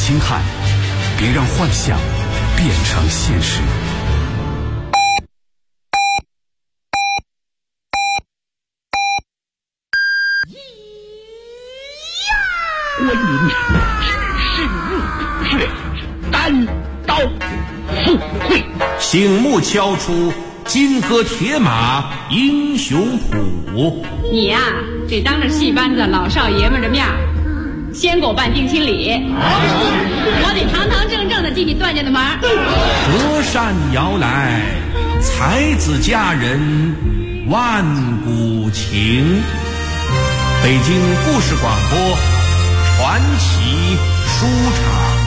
星汉，别让幻想变成现实。 关云只是入血，单刀赴会。 醒目敲出金戈铁马英雄谱。 你呀，得当着戏班子老少爷们的面先给我办定亲礼，我得堂堂正正的进你段家的门。 隔山遥来，才子佳人万古情。北京故事广播传奇书场。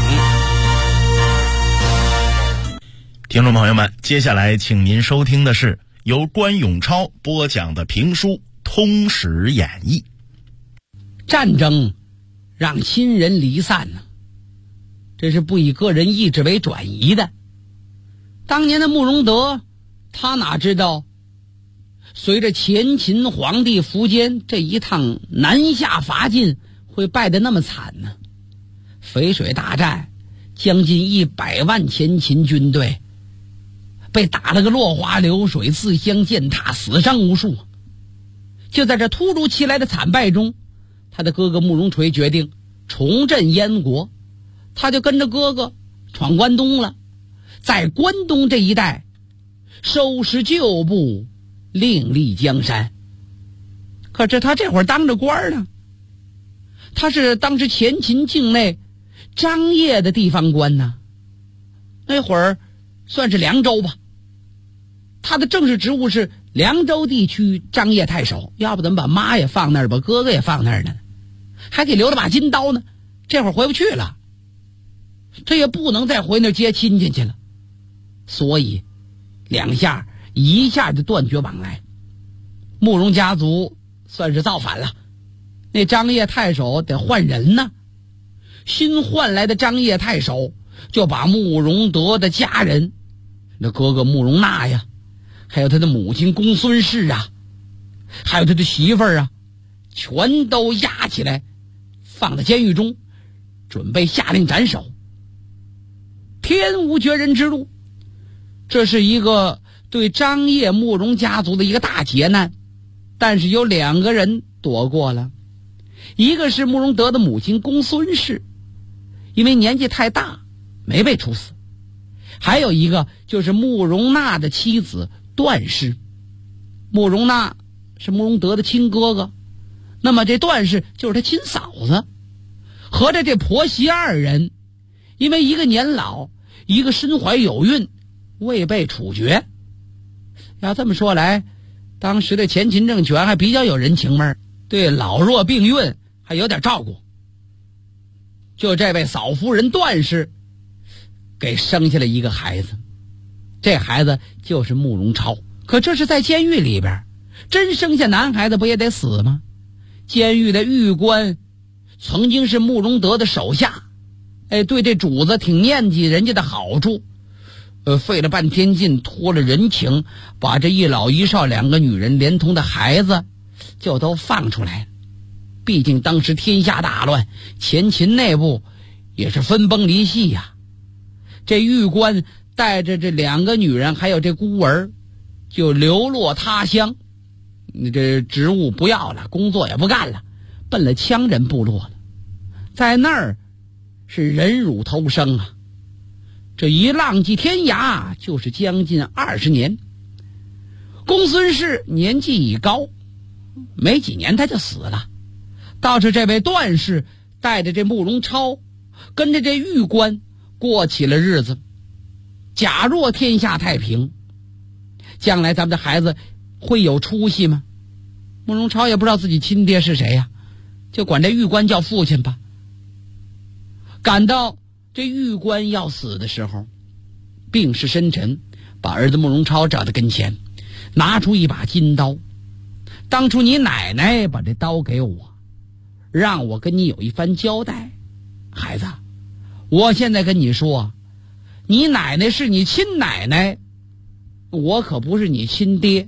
听众朋友们，接下来请您收听的是由关永超播讲的评书《通史演义》。 战争让亲人离散呢，这是不以个人意志为转移的。当年的慕容德，他哪知道随着前秦皇帝苻坚这一趟南下伐晋会败得那么惨呢？淝水大战，将近100万前秦军队被打了个落花流水，自相践踏，死伤无数。就在这突如其来的惨败中，他的哥哥慕容垂决定重振燕国，他就跟着哥哥闯关东了，在关东这一带收拾旧部，另立江山。可是他这会儿当着官呢，他是当时前秦境内张掖的地方官呢，那会儿算是凉州吧。他的正式职务是凉州地区张掖太守，要不怎么把妈也放那儿，把哥哥也放那儿呢，还给留了把金刀呢。这会儿回不去了，这也不能再回那儿接亲戚去了，所以两下一下就断绝往来。慕容家族算是造反了，那张掖太守得换人呢。新换来的张掖太守就把慕容德的家人，那哥哥慕容纳呀，还有他的母亲公孙氏啊，还有他的媳妇儿啊，全都押起来放在监狱中，准备下令斩首。天无绝人之路，这是一个对张掖慕容家族的一个大劫难。但是有2个人躲过了，一个是慕容德的母亲公孙氏，因为年纪太大没被处死，还有一个就是慕容纳的妻子段氏。慕容纳是慕容德的亲哥哥，那么这段氏就是他亲嫂子。合着这婆媳2人，因为一个年老，一个身怀有孕，未被处决。要这么说来，当时的前秦政权还比较有人情味，对老弱病孕还有点照顾。就这位嫂夫人段氏给生下了一个孩子，这孩子就是慕容超。可这是在监狱里边，真生下男孩子不也得死吗？监狱的狱官曾经是慕容德的手下，对这主子挺念记人家的好处，费了半天劲，托了人情，把这一老一少2个女人连同的孩子就都放出来。毕竟当时天下大乱，前秦内部也是分崩离析呀。这狱官带着这2个女人还有这孤儿就流落他乡，这职务不要了，工作也不干了，奔了羌人部落了。在那儿是忍辱偷生啊，这一浪迹天涯就是将近20年。公孙氏年纪已高，没几年他就死了。倒是这位段氏带着这慕容超跟着这狱官过起了日子。假若天下太平，将来咱们的孩子会有出息吗？慕容超也不知道自己亲爹是谁呀，就管这狱官叫父亲吧。赶到这狱官要死的时候，病势深沉，把儿子慕容超找到跟前，拿出一把金刀。当初你奶奶把这刀给我，让我跟你有一番交代。孩子，我现在跟你说，你奶奶是你亲奶奶，我可不是你亲爹。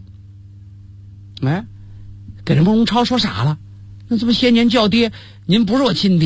给这慕容超说傻了，那怎么先年叫爹，您不是我亲爹，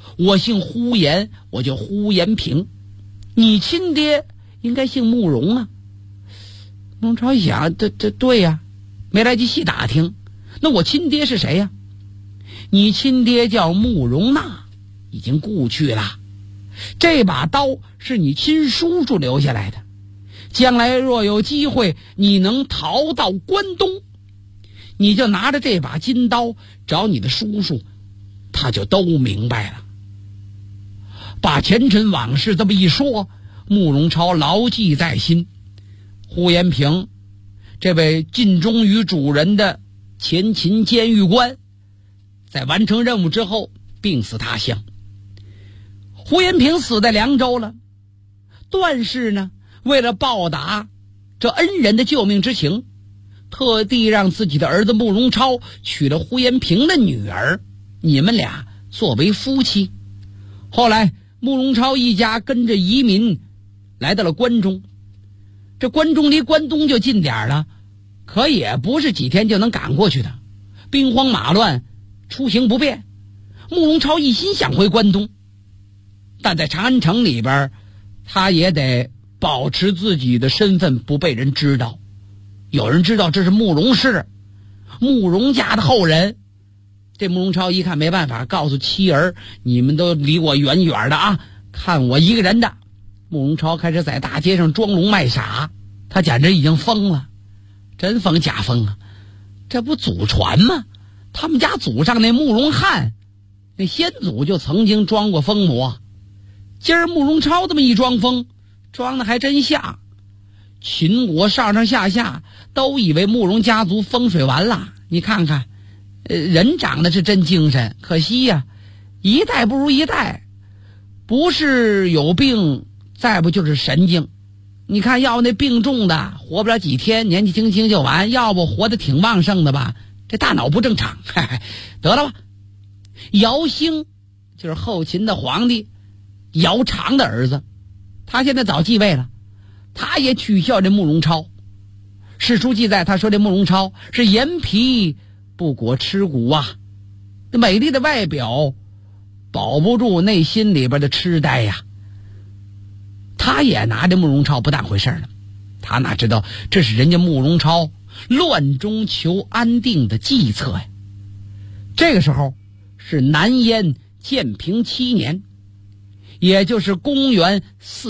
我姓呼延，我叫呼延平，你亲爹应该姓慕容啊。慕容超一想，对呀，没来及细打听，那我亲爹是谁呀？你亲爹叫慕容纳，已经故去了。这把刀是你亲叔叔留下来的，将来若有机会你能逃到关东，你就拿着这把金刀找你的叔叔，他就都明白了。把前尘往事这么一说，慕容超牢记在心。呼延平这位尽忠于主人的前秦监狱官，在完成任务之后病死他乡。呼延平死在凉州了，段氏呢，为了报答这恩人的救命之情，特地让自己的儿子慕容超娶了呼延平的女儿，你们俩作为夫妻。后来慕容超一家跟着移民来到了关中，这关中离关东就近点了，可也不是几天就能赶过去的，兵荒马乱，出行不便。慕容超一心想回关东，但在长安城里边，他也得保持自己的身份不被人知道。有人知道这是慕容氏，慕容家的后人。这慕容超一看没办法，告诉妻儿，你们都离我远远的啊，看我一个人的。慕容超开始在大街上装聋卖傻，他简直已经疯了，真疯假疯啊！这不祖传吗？他们家祖上那慕容翰，那先祖就曾经装过疯魔。今儿慕容超这么一装疯，装的还真像。秦国上上下下都以为慕容家族风水完了。你看看，人长得是真精神，可惜呀，一代不如一代，不是有病，再不就是神经。你看，要那病重的活不了几天，年纪轻轻就完；要不活得挺旺盛的吧，这大脑不正常。得了吧，姚兴就是后秦的皇帝姚长的儿子，他现在早继位了，他也取笑这慕容超。史书记载，他说这慕容超是颜皮不裹吃骨啊，美丽的外表保不住内心里边的痴呆呀。他也拿着慕容超不当回事了，他哪知道这是人家慕容超乱中求安定的计策呀。这个时候是南燕建平7年，也就是公元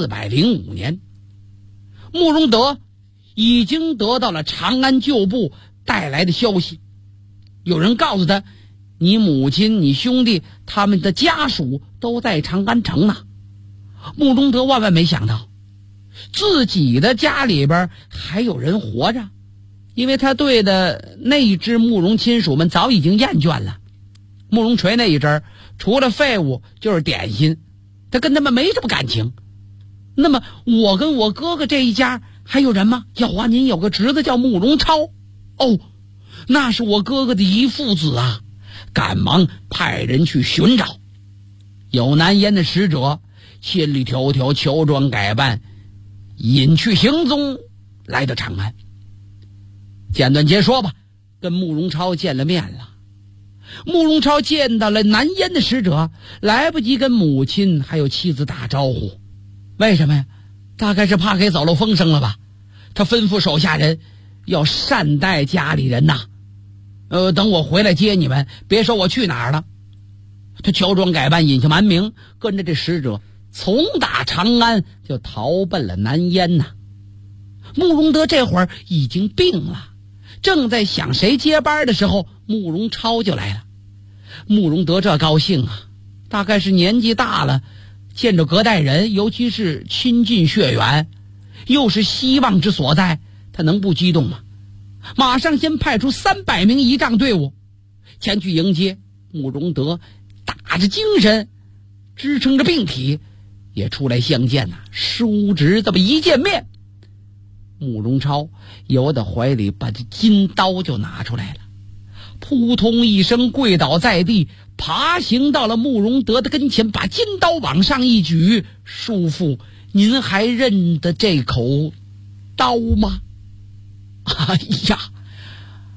405年，慕容德已经得到了长安旧部带来的消息。有人告诉他，你母亲你兄弟他们的家属都在长安城呢。慕容德万万没想到自己的家里边还有人活着，因为他对的那一支慕容亲属们早已经厌倦了。慕容垂那一阵除了废物就是点心，他跟他们没什么感情。那么我跟我哥哥这一家还有人吗？有啊，您有个侄子叫慕容超。哦，那是我哥哥的遗父子啊，赶忙派人去寻找。有南燕的使者千里迢迢乔装改扮，隐去行踪，来到长安。简短截说吧，跟慕容超见了面了。慕容超见到了南燕的使者，来不及跟母亲还有妻子打招呼。为什么呀？大概是怕给走漏风声了吧。他吩咐手下人要善待家里人呐，等我回来接你们，别说我去哪儿了。他乔装改扮，隐姓埋名，跟着这使者从打长安就逃奔了南燕呐。慕容德这会儿已经病了，正在想谁接班的时候，慕容超就来了。慕容德这高兴啊，大概是年纪大了，见着隔代人，尤其是亲近血缘，又是希望之所在，他能不激动吗？马上先派出300名仪仗队伍前去迎接。慕容德打着精神，支撑着病体，也出来相见呐。叔侄这么一见面，慕容超由得怀里把这金刀就拿出来了，扑通一声跪倒在地，爬行到了慕容德的跟前，把金刀往上一举：“叔父，您还认得这口刀吗？”哎呀，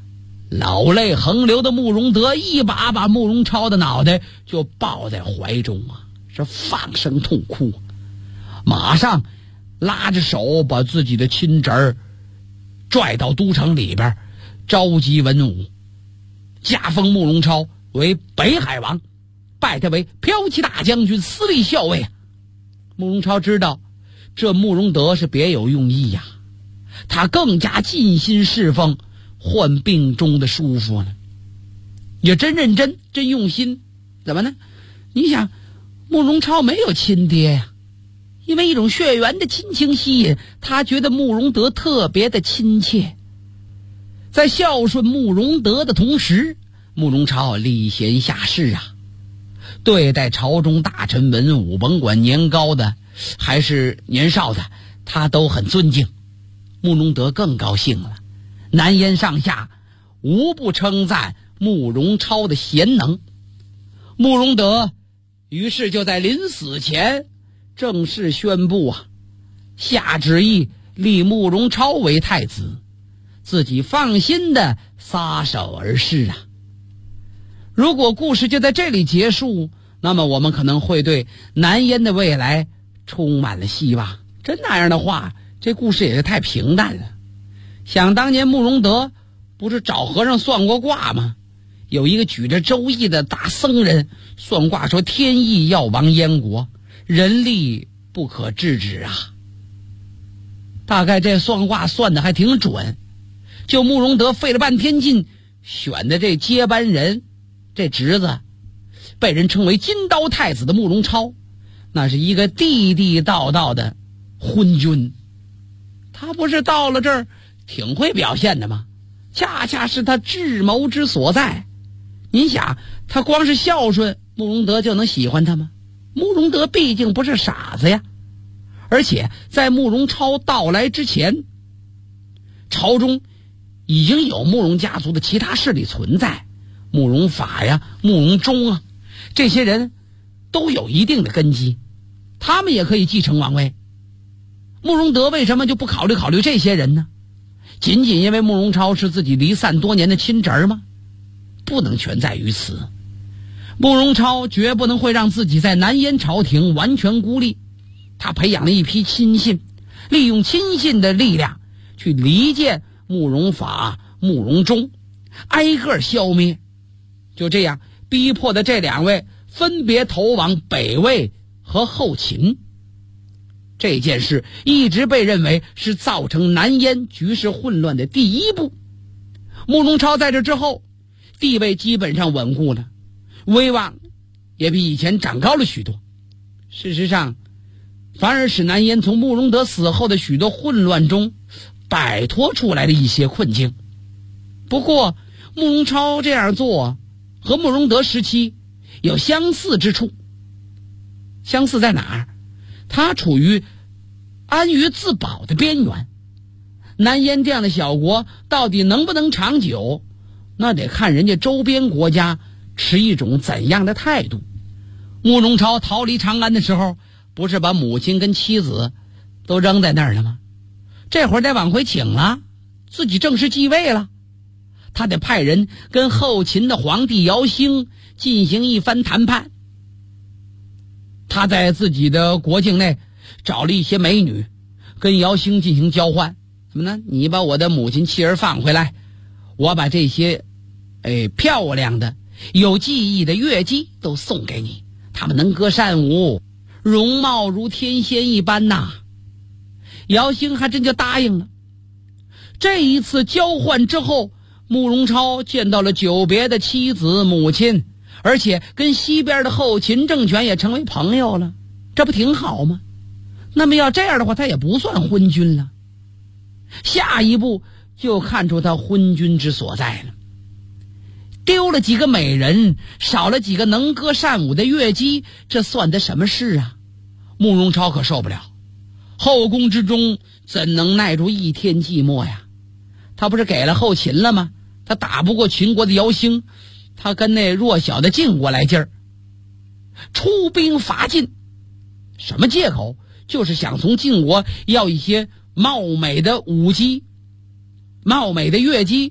老泪横流的慕容德一把把慕容超的脑袋就抱在怀中啊，是放声痛哭，马上拉着手把自己的亲侄儿拽到都城里边，召集文武，加封慕容超为北海王，拜他为骠骑大将军、司隶校尉。慕容超知道这慕容德是别有用意呀，他更加尽心侍奉，患病中的叔父呢，也真认真真用心。怎么呢？你想，慕容超没有亲爹呀，因为一种血缘的亲情吸引，他觉得慕容德特别的亲切。在孝顺慕容德的同时，慕容超礼贤下士啊，对待朝中大臣文武，甭管年高的还是年少的，他都很尊敬。慕容德更高兴了，南燕上下无不称赞慕容超的贤能。慕容德于是就在临死前正式宣布啊，下旨意立慕容超为太子，自己放心的撒手而逝啊。如果故事就在这里结束，那么我们可能会对南燕的未来充满了希望。真那样的话，这故事也是太平淡了。想当年慕容德不是找和尚算过卦吗？有一个举着周易的大僧人算卦说天意要亡燕国，人力不可制止啊。大概这算卦算的还挺准，就慕容德费了半天劲选的这接班人，这侄子被人称为金刀太子的慕容超，那是一个地地道道的昏君。他不是到了这儿挺会表现的吗？恰恰是他智谋之所在。您想，他光是孝顺，慕容德就能喜欢他吗？慕容德毕竟不是傻子呀。而且在慕容超到来之前，朝中已经有慕容家族的其他势力存在，慕容法呀、慕容忠啊，这些人都有一定的根基，他们也可以继承王位。慕容德为什么就不考虑这些人呢？仅仅因为慕容超是自己离散多年的亲侄儿吗？不能全在于此。慕容超绝不能会让自己在南燕朝廷完全孤立，他培养了一批亲信，利用亲信的力量去离间慕容法、慕容忠，挨个消灭。就这样逼迫的这两位分别投往北魏和后秦。这件事一直被认为是造成南燕局势混乱的第一步。慕容超在这之后地位基本上稳固了，威望也比以前长高了许多。事实上，反而使南燕从慕容德死后的许多混乱中摆脱出来了一些困境。不过慕容超这样做和慕容德时期有相似之处。相似在哪儿？他处于安于自保的边缘。南燕这样的小国到底能不能长久，那得看人家周边国家持一种怎样的态度。慕容超逃离长安的时候，不是把母亲跟妻子都扔在那儿了吗？这会儿得往回请了，自己正式继位了，他得派人跟后秦的皇帝姚兴进行一番谈判。他在自己的国境内找了一些美女，跟姚兴进行交换。什么呢？你把我的母亲妻儿放回来，我把这些漂亮的有技艺的乐姬都送给你，他们能歌善舞，容貌如天仙一般呐。姚兴还真就答应了。这一次交换之后，慕容超见到了久别的妻子母亲，而且跟西边的后秦政权也成为朋友了，这不挺好吗？那么要这样的话，他也不算昏君了。下一步就看出他昏君之所在了。丢了几个美人，少了几个能歌善舞的乐姬，这算得什么事啊？慕容超可受不了，后宫之中怎能耐住一天寂寞呀？他不是给了后秦了吗？他打不过秦国的姚兴，他跟那弱小的晋国来劲儿，出兵伐晋。什么借口？就是想从晋国要一些貌美的舞姬、貌美的乐姬，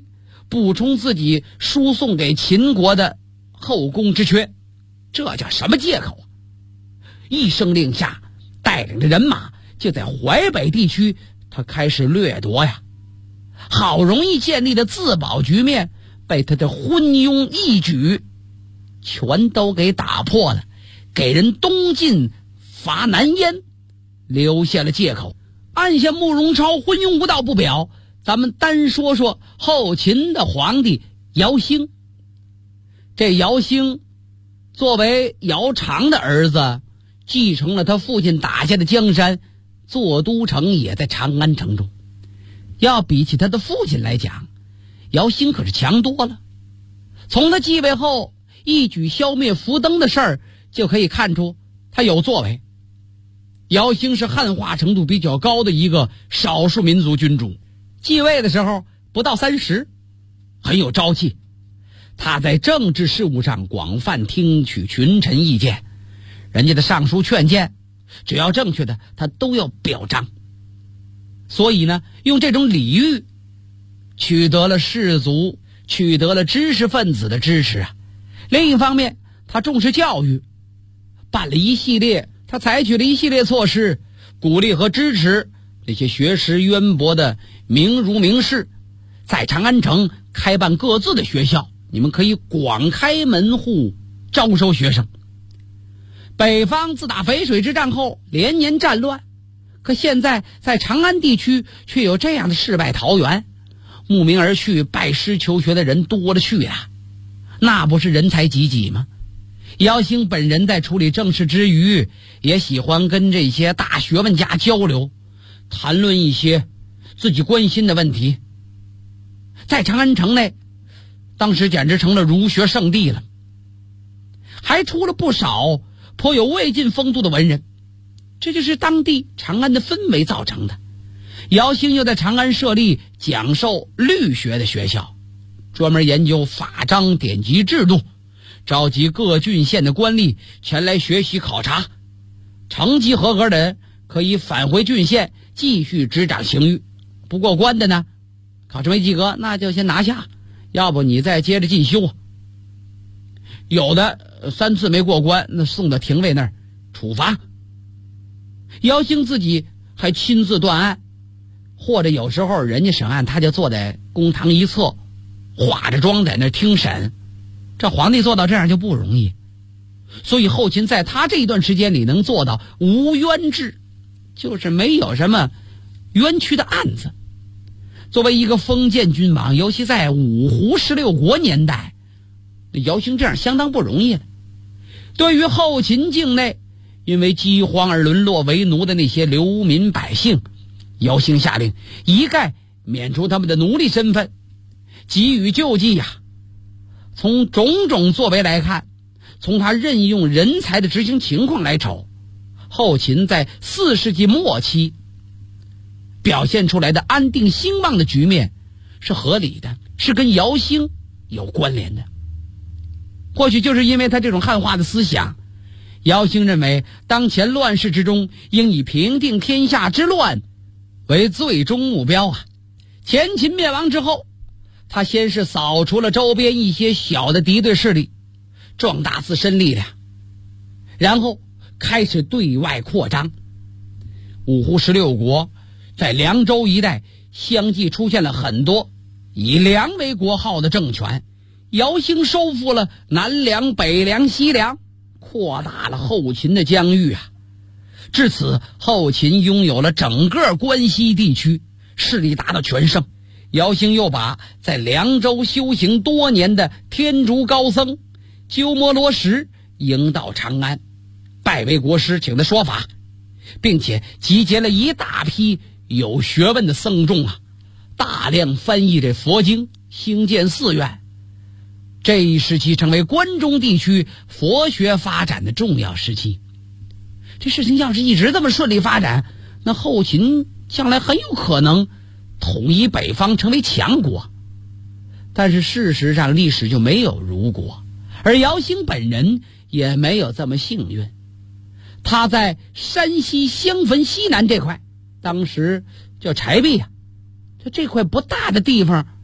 补充自己输送给秦国的后宫之缺。这叫什么借口啊？一声令下，带领着人马就在淮北地区他开始掠夺呀。好容易建立的自保局面被他的昏庸一举全都给打破了，给人东晋伐南燕留下了借口。按下慕容超昏庸无道不表，咱们单说说后秦的皇帝姚兴。这姚兴作为姚长的儿子，继承了他父亲打下的江山，坐都城也在长安城中。要比起他的父亲来讲，姚兴可是强多了。从他继位后一举消灭苻登的事儿就可以看出他有作为。姚兴是汉化程度比较高的一个少数民族君主，继位的时候不到30，很有朝气。他在政治事务上广泛听取群臣意见，人家的上书劝谏只要正确的他都要表彰。所以呢，用这种礼遇取得了士族，取得了知识分子的支持啊。另一方面，他重视教育，他采取了一系列措施，鼓励和支持那些学识渊博的名儒名士，在长安城开办各自的学校，你们可以广开门户招收学生。北方自打淝水之战后连年战乱，可现在在长安地区却有这样的世外桃源，慕名而去拜师求学的人多了去了，那不是人才济济吗？姚兴本人在处理政事之余，也喜欢跟这些大学问家交流，谈论一些自己关心的问题。在长安城内，当时简直成了儒学圣地了，还出了不少颇有魏晋风度的文人，这就是当地长安的氛围造成的。姚兴又在长安设立讲授律学的学校，专门研究法章典籍制度，召集各郡县的官吏前来学习考察，成绩合格的人可以返回郡县继续执掌刑狱，不过关的呢，考试没及格那就先拿下，要不你再接着进修。有的3次没过关，那送到廷尉那儿处罚。姚兴自己还亲自断案，或者有时候人家审案他就坐在公堂一侧，化着妆在那儿听审。这皇帝做到这样就不容易，所以后秦在他这一段时间里能做到无冤制，就是没有什么冤屈的案子。作为一个封建君王，尤其在五胡16国年代，姚兴这样相当不容易了。对于后秦境内因为饥荒而沦落为奴的那些流民百姓，姚兴下令一概免除他们的奴隶身份，给予救济呀。从种种作为来看，从他任用人才的执行情况来瞅，后秦在4世纪末期表现出来的安定兴旺的局面是合理的，是跟姚兴有关联的。或许就是因为他这种汉化的思想，姚兴认为当前乱世之中应以平定天下之乱为最终目标啊。前秦灭亡之后，他先是扫除了周边一些小的敌对势力，壮大自身力量，然后开始对外扩张。五胡16国在凉州一带相继出现了很多以梁为国号的政权，姚兴收复了南梁、北梁、西梁，扩大了后秦的疆域啊。至此，后秦拥有了整个关西地区，势力达到全盛。姚兴又把在凉州修行多年的天竺高僧鸠摩罗什迎到长安，拜为国师，请他说法，并且集结了一大批有学问的僧众啊，大量翻译这佛经，兴建寺院。这一时期成为关中地区佛学发展的重要时期。这事情要是一直这么顺利发展，那后秦将来很有可能统一北方，成为强国。但是事实上历史就没有如果，而姚兴本人也没有这么幸运。他在山西襄汾西南这块，当时叫柴壁啊，这块不大的地方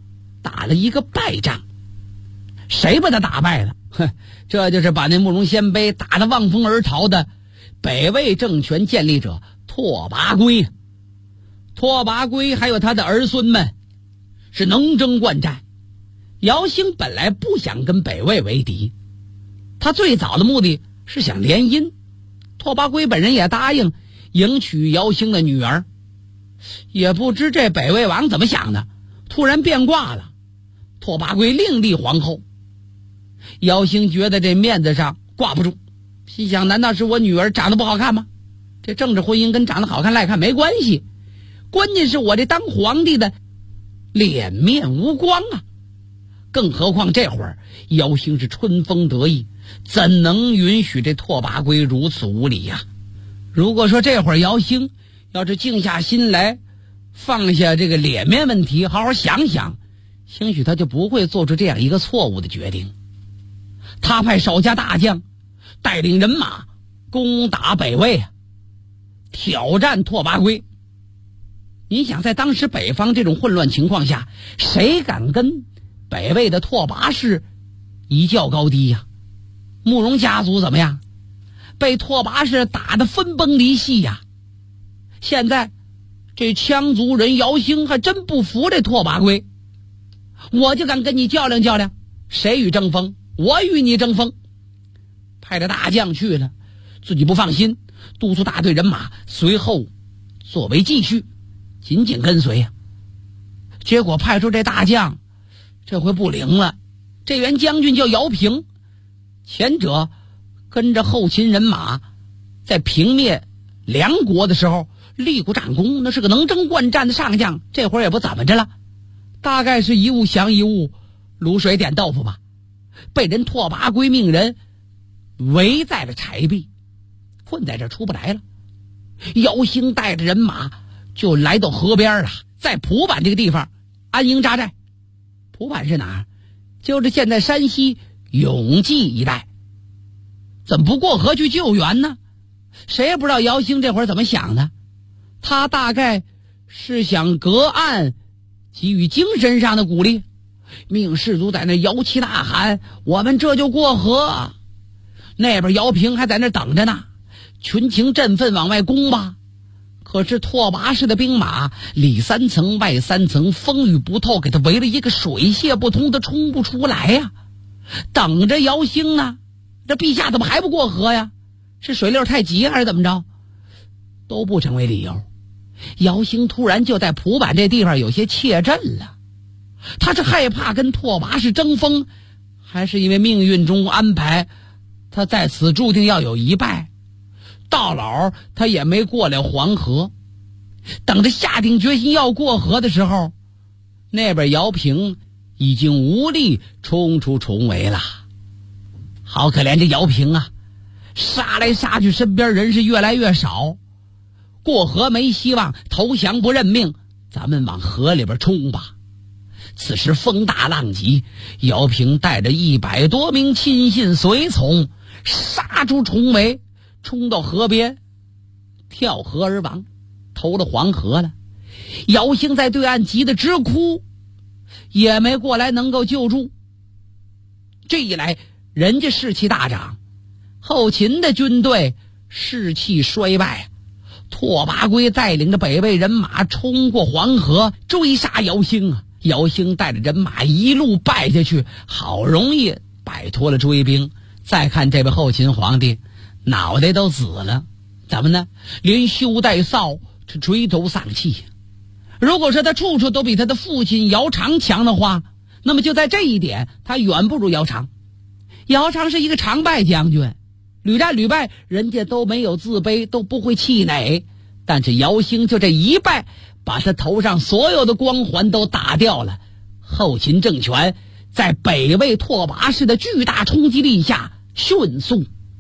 打了一个败仗。谁把他打败了？这就是把那慕容鲜卑打得望风而逃的北魏政权建立者拓跋圭。拓跋圭还有他的儿孙们是能征惯战。姚兴本来不想跟北魏为敌，他最早的目的是想联姻。拓跋圭本人也答应迎娶姚兴的女儿。也不知这北魏王怎么想的，突然变卦了，拓跋圭另立皇后。姚兴觉得这面子上挂不住，心想难道是我女儿长得不好看吗？这政治婚姻跟长得好看赖看没关系，关键是我这当皇帝的脸面无光啊。更何况这会儿姚兴是春风得意，怎能允许这拓跋圭如此无礼呀？如果说这会儿姚兴要是静下心来，放下这个脸面问题，好好想想，兴许他就不会做出这样一个错误的决定。他派手下大将带领人马攻打北魏，挑战拓跋圭。你想在当时北方这种混乱情况下，谁敢跟北魏的拓跋氏一较高低呀？慕容家族怎么样？被拓跋氏打得分崩离析呀。现在这羌族人姚兴还真不服这拓跋圭，我就敢跟你较量较量，谁与争锋？我与你争锋。派着大将去了，自己不放心，督促大队人马随后作为继续紧紧跟随。结果派出这大将这回不灵了，这员将军叫姚平，前者跟着后秦人马在平灭梁国的时候立过战功，那是个能征惯战的上将，这会儿也不怎么着了，大概是一物降一物，卤水点豆腐吧，被人拓跋圭命人围在了柴壁，困在这出不来了。姚兴带着人马就来到河边了，在蒲坂这个地方安营扎寨。蒲坂是哪儿？就是现在山西永济一带。怎么不过河去救援呢？谁也不知道姚兴这会儿怎么想的，他大概是想隔岸给予精神上的鼓励，命士卒在那摇旗呐喊，我们这就过河。那边姚平还在那等着呢，群情振奋往外攻吧。可是拓跋氏的兵马里三层外三层，风雨不透，给他围了一个水泄不通，他冲不出来呀。等着姚兴呢，这陛下怎么还不过河呀？是水流太急还是怎么着？都不成为理由。姚兴突然就在蒲坂这地方有些怯阵了，他是害怕跟拓跋氏争锋，还是因为命运中安排他在此注定要有一败？到老他也没过了黄河，等着下定决心要过河的时候，那边姚平已经无力冲出重围了。好可怜这姚平啊，杀来杀去，身边人是越来越少，过河没希望，投降不认命，咱们往河里边冲吧。此时风大浪急，姚平带着100多名亲信随从杀出重围，冲到河边，跳河而亡，投了黄河了。姚兴在对岸急得直哭，也没过来能够救助。这一来人家士气大涨，后秦的军队士气衰败，拓跋圭带领着北魏人马冲过黄河追杀姚兴啊。姚兴带着人马一路败下去，好容易摆脱了追兵。再看这位后秦皇帝脑袋都紫了，怎么呢？连羞带臊，是垂头丧气。如果说他处处都比他的父亲姚长强的话，那么就在这一点他远不如姚长。姚长是一个常败将军，屡战屡败，人家都没有自卑，都不会气馁。但是姚兴就这一败，把他头上所有的光环都打掉了。后秦政权在北魏拓跋氏的巨大冲击力下迅速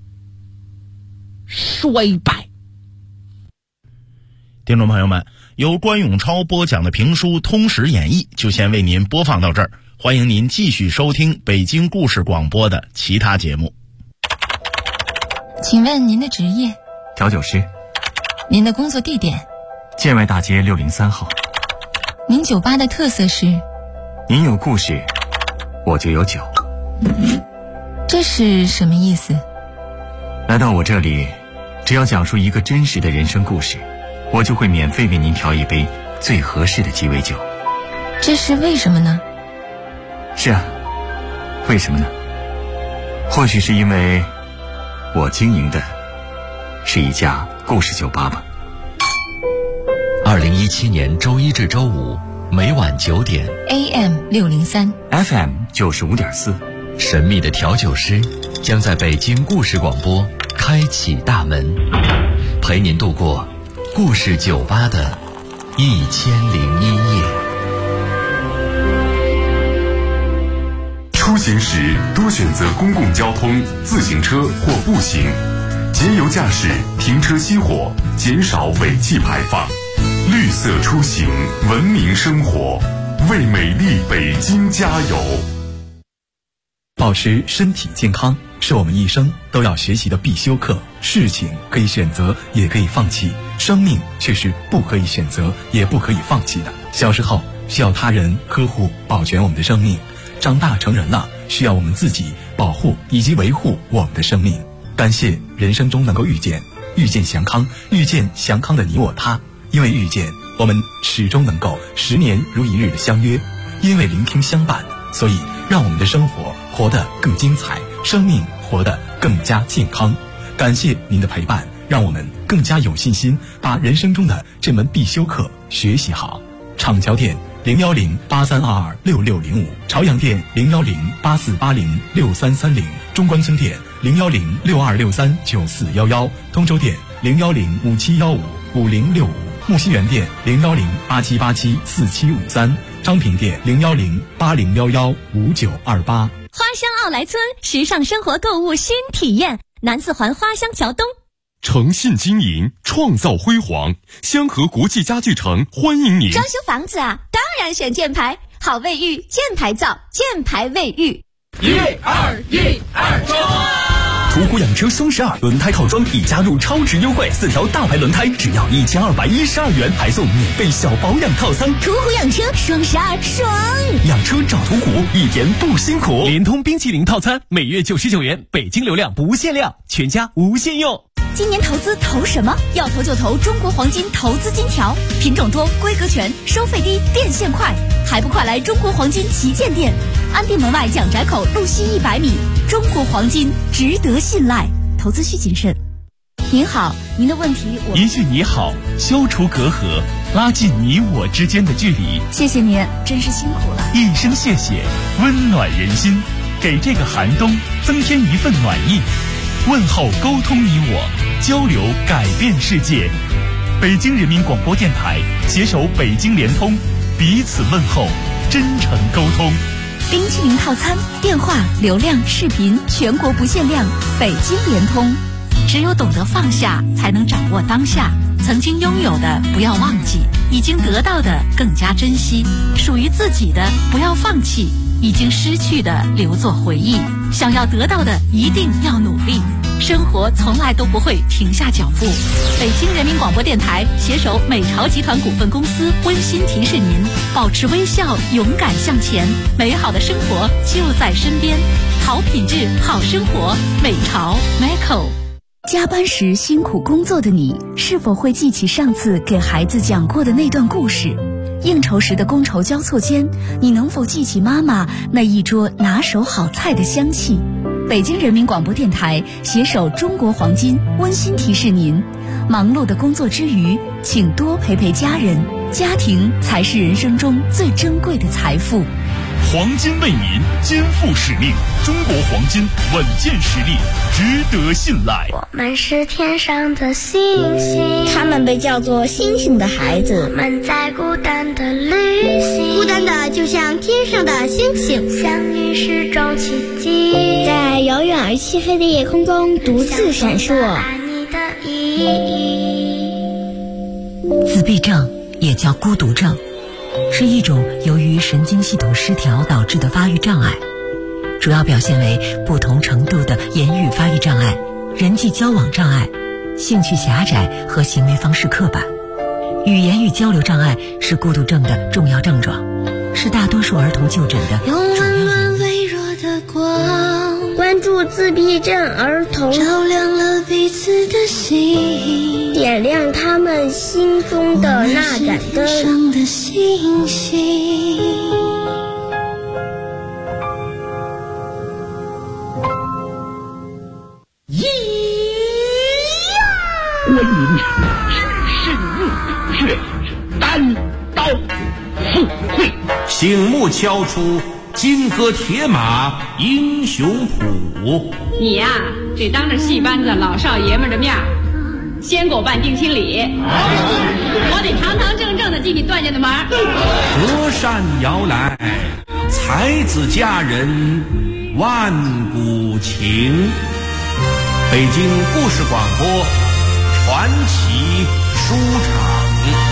衰败。 听众朋友们，由关永超播讲的评书《通史演义》就先为您播放到这儿，欢迎您继续收听北京故事广播的其他节目。 请问您的职业？ 调酒师。 您的工作地点？ 建外大街603号。 您酒吧的特色是？ 您有故事，我就有酒。 这是什么意思？ 来到我这里，只要讲述一个真实的人生故事，我就会免费为您调一杯最合适的鸡尾酒。 这是为什么呢？ 是啊，为什么呢？或许是因为我经营的是一家故事酒吧吧。 2017年周一至周五每晚9点 AM603 FM 95.4， 神秘的调酒师将在北京故事广播开启大门，陪您度过故事酒吧的1001夜。 出行时多选择公共交通、自行车或步行，节油驾驶，停车熄火，减少尾气排放。绿色出行，文明生活，为美丽北京加油！ 保持身体健康是我们一生都要学习的必修课。事情可以选择，也可以放弃，生命却是不可以选择，也不可以放弃的。小时候需要他人呵护保全我们的生命，长大成人了需要我们自己保护以及维护我们的生命。感谢人生中能够遇见祥康，遇见祥康的你我他。因为遇见，我们始终能够10年如一日的相约；因为聆听相伴，所以让我们的生活活得更精彩，生命活得更加健康。感谢您的陪伴，让我们更加有信心把人生中的这门必修课学习好。厂桥店01083226605，朝阳店01084806330，中关村店01062639411，通州店01057155065，木樨园店01087874753，昌平店01080115928。 花乡奥莱村，时尚生活购物新体验，南四环花乡桥东。 诚信经营，创造辉煌，香河国际家具城欢迎您。 装修房子啊，当然选建牌，好卫浴，建牌造，建牌卫浴。 1、2、1、2，冲！ 途虎养车双12轮胎套装已加入超值优惠，4条大牌轮胎只要1212元，还送免费小保养套餐。 途虎养车双12爽！ 养车找途虎，一点不辛苦。 联通冰淇淋套餐每月99元，北京流量不限量，全家无限用。 今年投资投什么？要投就投中国黄金投资金条，品种多，规格全，收费低，变现快，还不快来中国黄金旗舰店，安定门外蒋宅口路西100米。中国黄金值得信赖，投资需谨慎。您好，您的问题我一句你好，消除隔阂，拉近你我之间的距离。 谢谢您，真是辛苦了。 一声谢谢，温暖人心，给这个寒冬增添一份暖意。问候沟通你我，交流改变世界。北京人民广播电台携手北京联通，彼此问候，真诚沟通。 冰淇淋套餐，电话、流量、视频全国不限量，北京联通。只有懂得放下，才能掌握当下。曾经拥有的不要忘记，已经得到的更加珍惜，属于自己的不要放弃，已经失去的留作回忆。想要得到的一定要努力，生活从来都不会停下脚步。北京人民广播电台携手美朝集团股份公司温馨提示您：保持微笑，勇敢向前，美好的生活就在身边。好品质，好生活，美朝 Michael。加班时辛苦工作的你，是否会记起上次给孩子讲过的那段故事？应酬时的觥筹交错间，你能否记起妈妈那一桌拿手好菜的香气？北京人民广播电台携手中国黄金温馨提示您：忙碌的工作之余，请多陪陪家人，家庭才是人生中最珍贵的财富。 黄金为民，肩负使命，中国黄金稳健实力，值得信赖。 我们是天上的星星， 他们被叫做星星的孩子。 我们在孤单的旅行， 孤单的就像天上的星星， 相遇是种奇迹， 在遥远而漆黑的夜空中独自闪烁。 爱你的意义。 自闭症也叫孤独症，是一种由于神经系统失调导致的发育障碍，主要表现为不同程度的言语发育障碍、人际交往障碍、兴趣狭窄和行为方式刻板。语言与交流障碍是孤独症的重要症状， 是大多数儿童就诊的主要原因。 关注自闭症儿童，照亮了彼此的心，点亮他们心中的那盏灯。的星星。 观音只是入穴，单刀赴会， 醒目敲出金戈铁马英雄谱。 你呀，得当着戏班子老少爷们的面先给我办定亲礼，我得堂堂正正的进你段家的门。 隔山遥来，才子佳人万古情。北京故事广播传奇书场。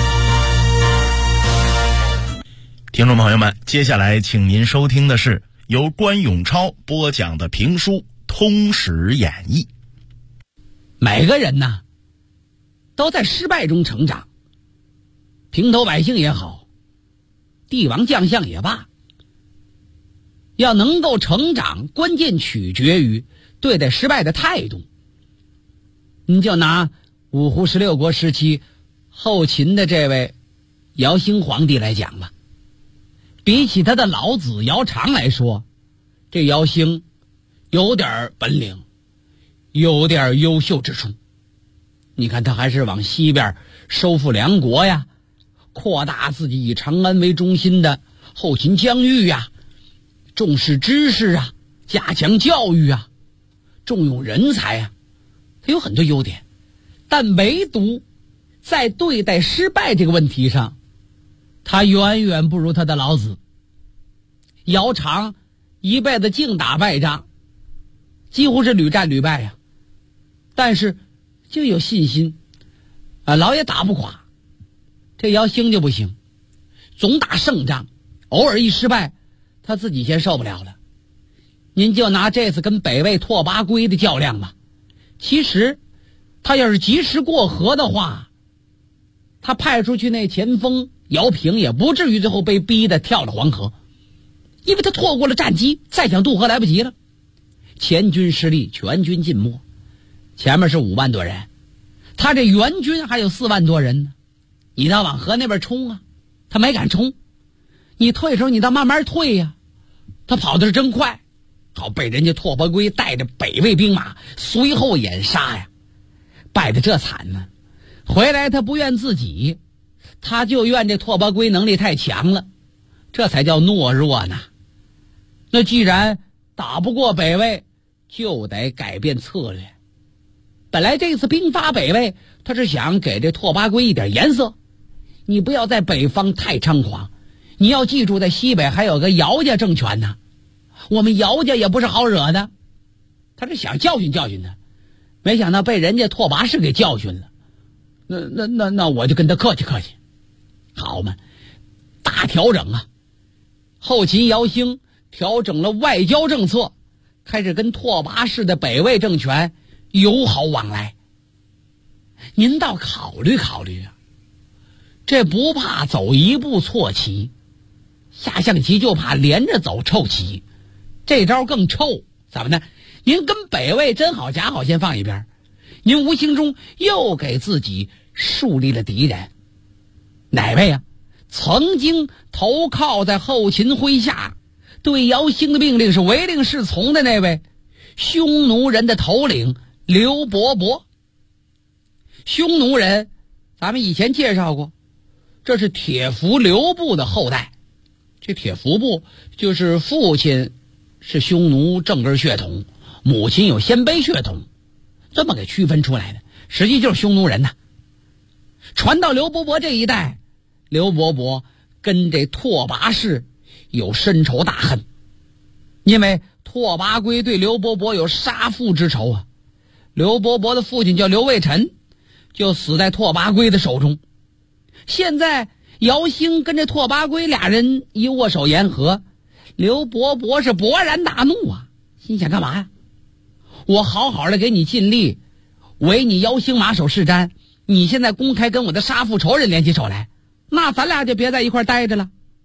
听众朋友们，接下来请您收听的是由关永超播讲的评书《通史演义》。 每个人呢，都在失败中成长，平头百姓也好，帝王将相也罢，要能够成长，关键取决于对待失败的态度。你就拿五胡十六国时期后秦的这位姚兴皇帝来讲吧，比起他的老子姚苌来说，这姚兴有点本领，有点优秀之处。你看他还是往西边收复梁国呀，扩大自己以长安为中心的后秦疆域呀，重视知识啊，加强教育啊，重用人才啊，他有很多优点。但唯独在对待失败这个问题上，他远远不如他的老子。姚苌一辈子净打败仗，几乎是屡战屡败呀，但是就有信心老也打不垮。这姚兴就不行，总打胜仗，偶尔一失败他自己先受不了了。您就拿这次跟北魏拓跋圭的较量吧，其实他要是及时过河的话，他派出去那前锋姚平也不至于最后被逼得跳了黄河，因为他错过了战机，再想渡河来不及了。前军失利，全军尽没，前面是5万多人，他这援军还有4万多人呢。你倒往河那边冲啊，他没敢冲。你退的时候你倒慢慢退呀，他跑的是真快，好被人家拓跋圭带着北魏兵马随后掩杀呀，败得这惨呢。回来他不怨自己，他就怨这拓跋圭能力太强了，这才叫懦弱呢。那既然打不过北魏，就得改变策略。本来这次兵发北魏，他是想给这拓跋圭一点颜色，你不要在北方太猖狂，你要记住在西北还有个姚家政权呢，我们姚家也不是好惹的。他是想教训教训他，没想到被人家拓跋氏给教训了。那我就跟他客气客气，好嘛，大调整啊！后秦姚兴调整了外交政策，开始跟拓跋氏的北魏政权友好往来。您倒考虑考虑啊，这不怕走一步错棋，下象棋就怕连着走臭棋，这招更臭。怎么呢？您跟北魏真好假好先放一边，您无形中又给自己树立了敌人。哪位啊？曾经投靠在后秦麾下，对姚兴的命令是唯令是从的那位匈奴人的头领刘伯伯。匈奴人咱们以前介绍过，这是铁服刘部的后代。这铁服部就是父亲是匈奴正根血统，母亲有鲜卑血统，这么给区分出来的，实际就是匈奴人呐。传到刘伯伯这一代，刘伯伯跟这拓跋氏有深仇大恨，因为拓跋圭对刘伯伯有杀父之仇啊。刘伯伯的父亲叫刘卫辰，就死在拓跋圭的手中。现在姚兴跟这拓跋圭俩人一握手言和，刘伯伯是勃然大怒啊，心想干嘛呀？我好好的给你尽力，为你姚兴马首是瞻，你现在公开跟我的杀父仇人联起手来，那咱俩就别在一块待着了。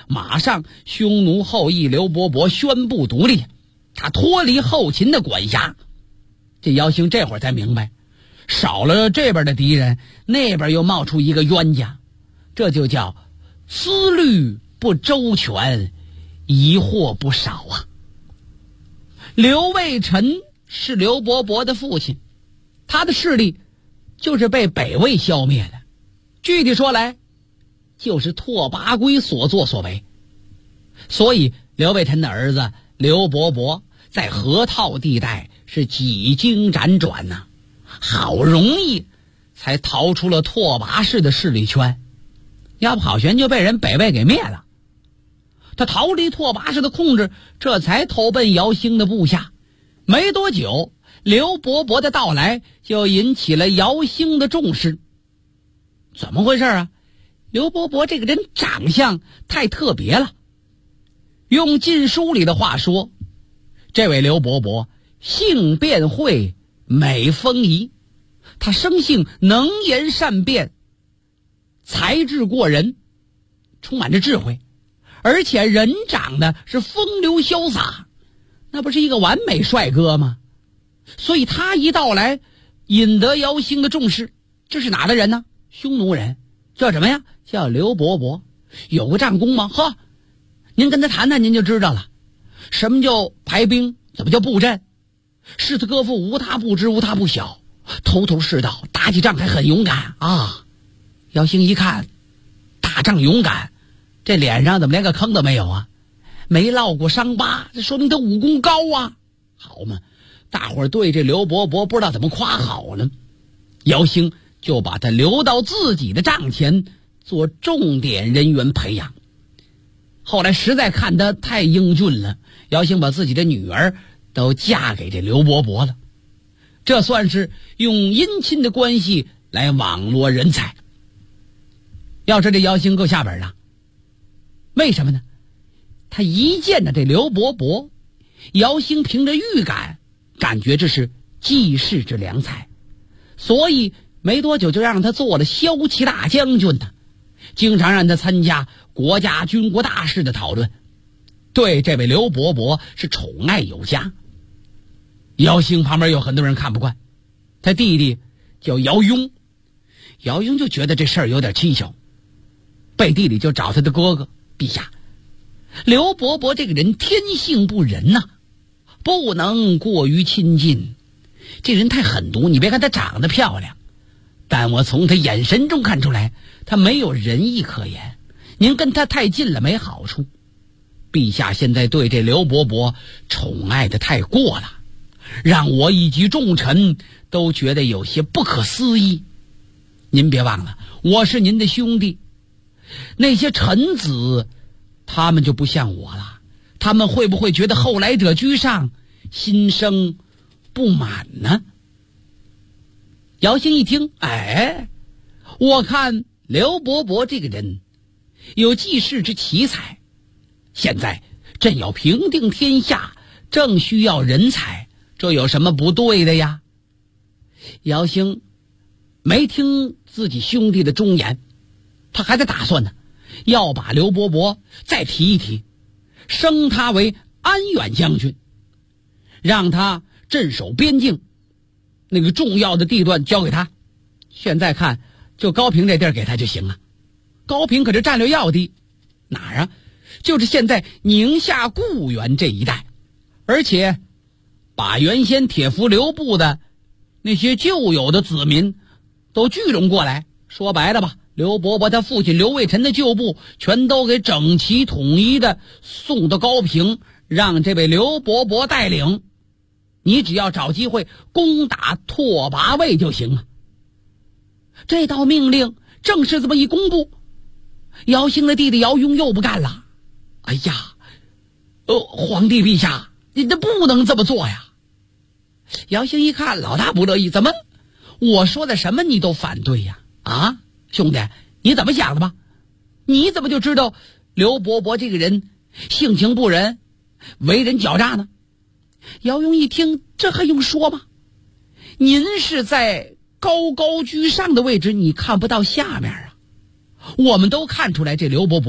马上匈奴后裔刘伯伯宣布独立，他脱离后秦的管辖。这姚兴这会儿才明白，少了这边的敌人，那边又冒出一个冤家，这就叫思虑不周全，疑惑不少啊。刘卫辰是刘伯伯的父亲，他的势力就是被北魏消灭的，具体说来就是拓跋圭所作所为。所以刘卫辰的儿子刘伯伯在河套地带是几经辗转呐，好容易才逃出了拓跋氏的势力圈，要不好悬就被人北魏给灭了。他逃离拓跋氏的控制，这才投奔姚兴的部下。没多久，刘伯伯的到来就引起了姚兴的重视。怎么回事啊？刘伯伯这个人长相太特别了，用晋书里的话说，这位刘伯伯性辩慧，美风仪，他生性能言善辩，才智过人，充满着智慧，而且人长得是风流潇洒，那不是一个完美帅哥吗？所以他一到来，引得姚兴的重视。这是哪的人呢？匈奴人，叫什么呀？叫刘伯伯。有个战功吗？呵，您跟他谈谈您就知道了。什么叫排兵？怎么叫布阵？士子歌赋，无他不知，无他不晓，头头是道，打起仗还很勇敢啊。姚兴一看，打仗勇敢，这脸上怎么连个坑都没有啊？没落过伤疤，这说明他武功高啊。好嘛，大伙儿对这刘伯伯不知道怎么夸好呢。姚兴就把他留到自己的帐前做重点人员培养。后来实在看他太英俊了，姚兴把自己的女儿都嫁给这刘伯伯了，这算是用姻亲的关系来网罗人才。要说这姚兴够下本了，为什么呢？他一见到这刘伯伯，姚兴凭着预感，感觉这是济世之良才，所以没多久就让他做了骁骑大将军呢，经常让他参加国家军国大事的讨论，对这位刘伯伯是宠爱有加。姚兴旁边有很多人看不惯，他弟弟叫姚雍，姚雍就觉得这事儿有点蹊跷，背地里就找他的哥哥，陛下，刘伯伯这个人天性不仁呐，不能过于亲近，这人太狠毒，你别看他长得漂亮，但我从他眼神中看出来，他没有仁义可言，您跟他太近了没好处。陛下现在对这刘伯伯宠爱的太过了，让我以及众臣都觉得有些不可思议。您别忘了，我是您的兄弟，那些臣子他们就不像我了，他们会不会觉得后来者居上，心生不满呢？姚兴一听，哎，我看刘伯伯这个人有济世之奇才，现在朕要平定天下，正需要人才，这有什么不对的呀？姚兴没听自己兄弟的忠言，他还在打算呢，要把刘伯伯再提一提，升他为安远将军，让他镇守边境，那个重要的地段交给他。现在看就高平这地儿给他就行了，高平可是战略要地，哪儿啊？就是现在宁夏固原这一带，而且把原先铁服刘部的那些旧有的子民都聚拢过来，说白了吧，刘伯伯他父亲刘卫辰的旧部全都给整齐统一的送到高平，让这位刘伯伯带领，你只要找机会攻打拓跋魏就行了。这道命令正是这么一公布，姚兴的弟弟姚雍又不干了。哎呀，皇帝陛下，你这不能这么做呀！姚兴一看老大不乐意，怎么我说的什么你都反对呀？啊，兄弟，你怎么想的吧？你怎么就知道刘伯伯这个人性情不仁，为人狡诈呢？姚雍一听，这还用说吗？您是在高高居上的位置，你看不到下面啊。我们都看出来这刘伯伯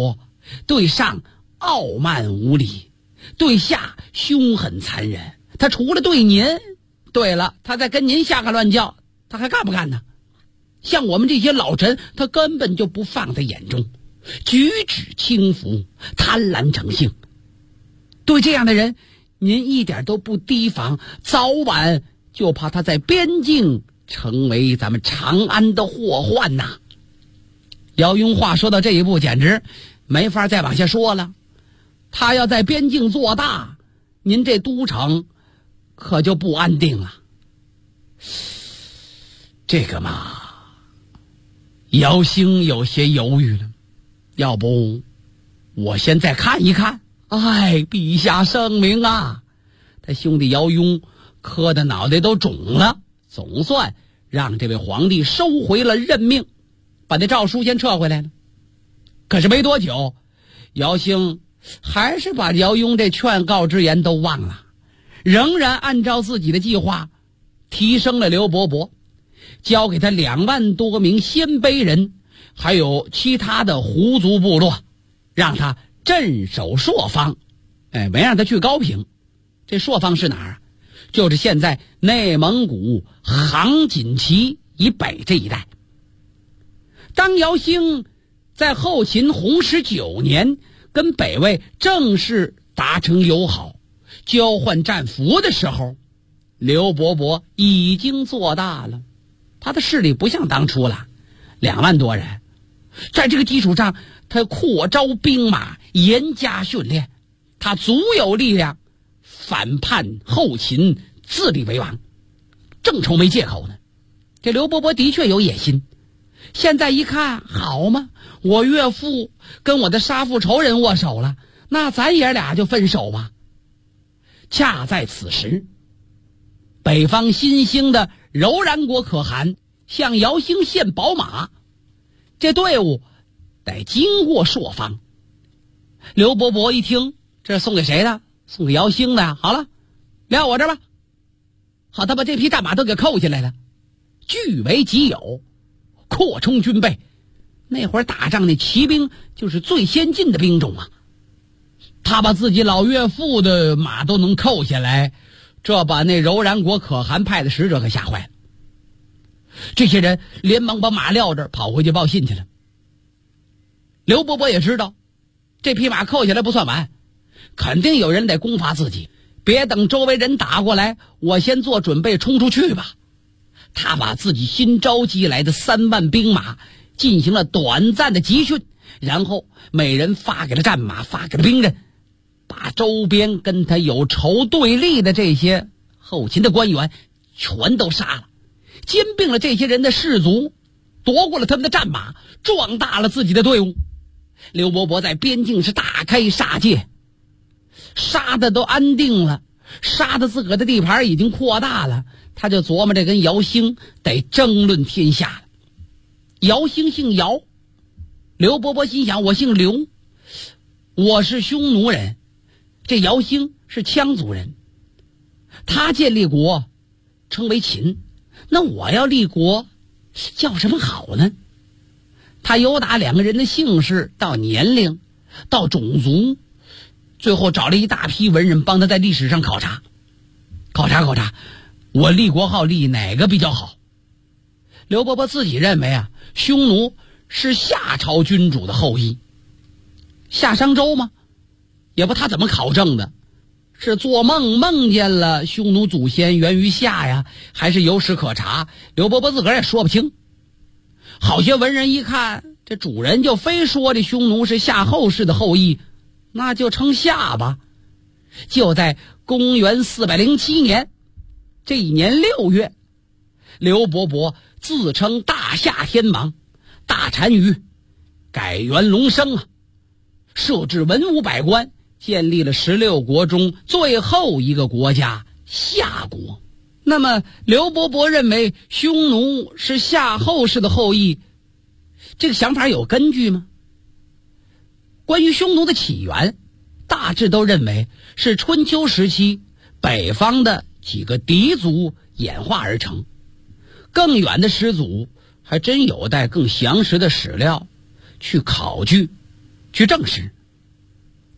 对上傲慢无礼，对下凶狠残忍。他除了对您，对了，他再跟您下个乱叫，他还干不干呢？像我们这些老臣，他根本就不放在眼中，举止轻浮，贪婪成性。对这样的人，您一点都不提防，早晚就怕他在边境成为咱们长安的祸患呐。姚雍话说到这一步，简直没法再往下说了。他要在边境做大，您这都城可就不安定了。这个嘛，姚兴有些犹豫了。要不我先再看一看。哎，陛下圣明啊！他兄弟姚雍磕的脑袋都肿了，总算让这位皇帝收回了任命，把那诏书先撤回来了。可是没多久，姚兴还是把姚雍这劝告之言都忘了，仍然按照自己的计划提升了刘伯伯，交给他2万多名鲜卑人，还有其他的胡族部落，让他镇守朔方。没让他去高平。这朔方是哪儿？就是现在内蒙古杭锦旗以北这一带。当姚兴在后秦弘19年跟北魏正式达成友好，交换战俘的时候，刘伯伯已经做大了，他的势力不像当初了，2万多人。在这个基础上，他扩招兵马，严加训练，他足有力量反叛后秦，自立为王，正愁没借口呢。这刘伯伯的确有野心，现在一看，好嘛，我岳父跟我的杀父仇人握手了，那咱爷俩就分手吧。恰在此时，北方新兴的柔然国可汗向姚兴献宝马，这队伍得经过朔方。刘伯伯一听，这是送给谁的？送给姚兴的呀。好了，撂我这吧。好，他把这匹战马都给扣下来了，据为己有，扩充军备。那会儿打仗那骑兵就是最先进的兵种啊，他把自己老岳父的马都能扣下来，这把那柔然国可汗派的使者可吓坏了。这些人连忙把马撂这儿，跑回去报信去了。刘伯伯也知道这匹马扣下来不算完，肯定有人得攻伐自己，别等周围人打过来，我先做准备冲出去吧。他把自己新召集来的3万兵马进行了短暂的集训，然后每人发给了战马，发给了兵刃，把周边跟他有仇对立的这些后秦的官员全都杀了，兼并了这些人的士卒，夺过了他们的战马，壮大了自己的队伍。刘伯伯在边境是大开杀戒，杀的都安定了，杀的自个的地盘已经扩大了，他就琢磨着跟姚兴得争论天下了。姚兴姓姚，刘伯伯心想，我姓刘，我是匈奴人，这姚兴是羌族人，他建立国称为秦，那我要立国叫什么好呢？他由打2个人的姓氏到年龄到种族，最后找了一大批文人帮他在历史上考察，我立国号立哪个比较好。刘伯伯自己认为啊，匈奴是夏朝君主的后裔。夏商周吗？也不他怎么考证的，是做梦梦见了匈奴祖先源于夏呀，还是有史可查？刘伯伯自个儿也说不清。好些文人一看，这主人就非说这匈奴是夏后氏的后裔，那就称夏吧。就在公元407年这一年6月，刘伯伯自称大夏天王，大单于，改元隆升啊，设置文武百官，建立了16国中最后一个国家夏国。那么刘伯伯认为匈奴是夏后氏的后裔，这个想法有根据吗？关于匈奴的起源，大致都认为是春秋时期北方的几个狄族演化而成，更远的始祖还真有待更详实的史料去考据去证实。